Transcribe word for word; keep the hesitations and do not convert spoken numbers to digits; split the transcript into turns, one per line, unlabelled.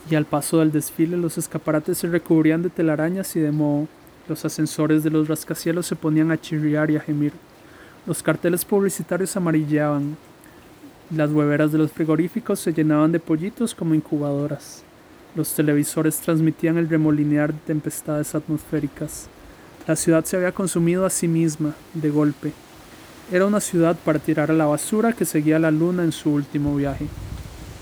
y al paso del desfile los escaparates se recubrían de telarañas y de moho, los ascensores de los rascacielos se ponían a chirriar y a gemir, los carteles publicitarios amarillenteaban, y las hueveras de los frigoríficos se llenaban de pollitos como incubadoras. Los televisores transmitían el remolinear de tempestades atmosféricas. La ciudad se había consumido a sí misma, de golpe. Era una ciudad para tirar a la basura que seguía a la luna en su último viaje.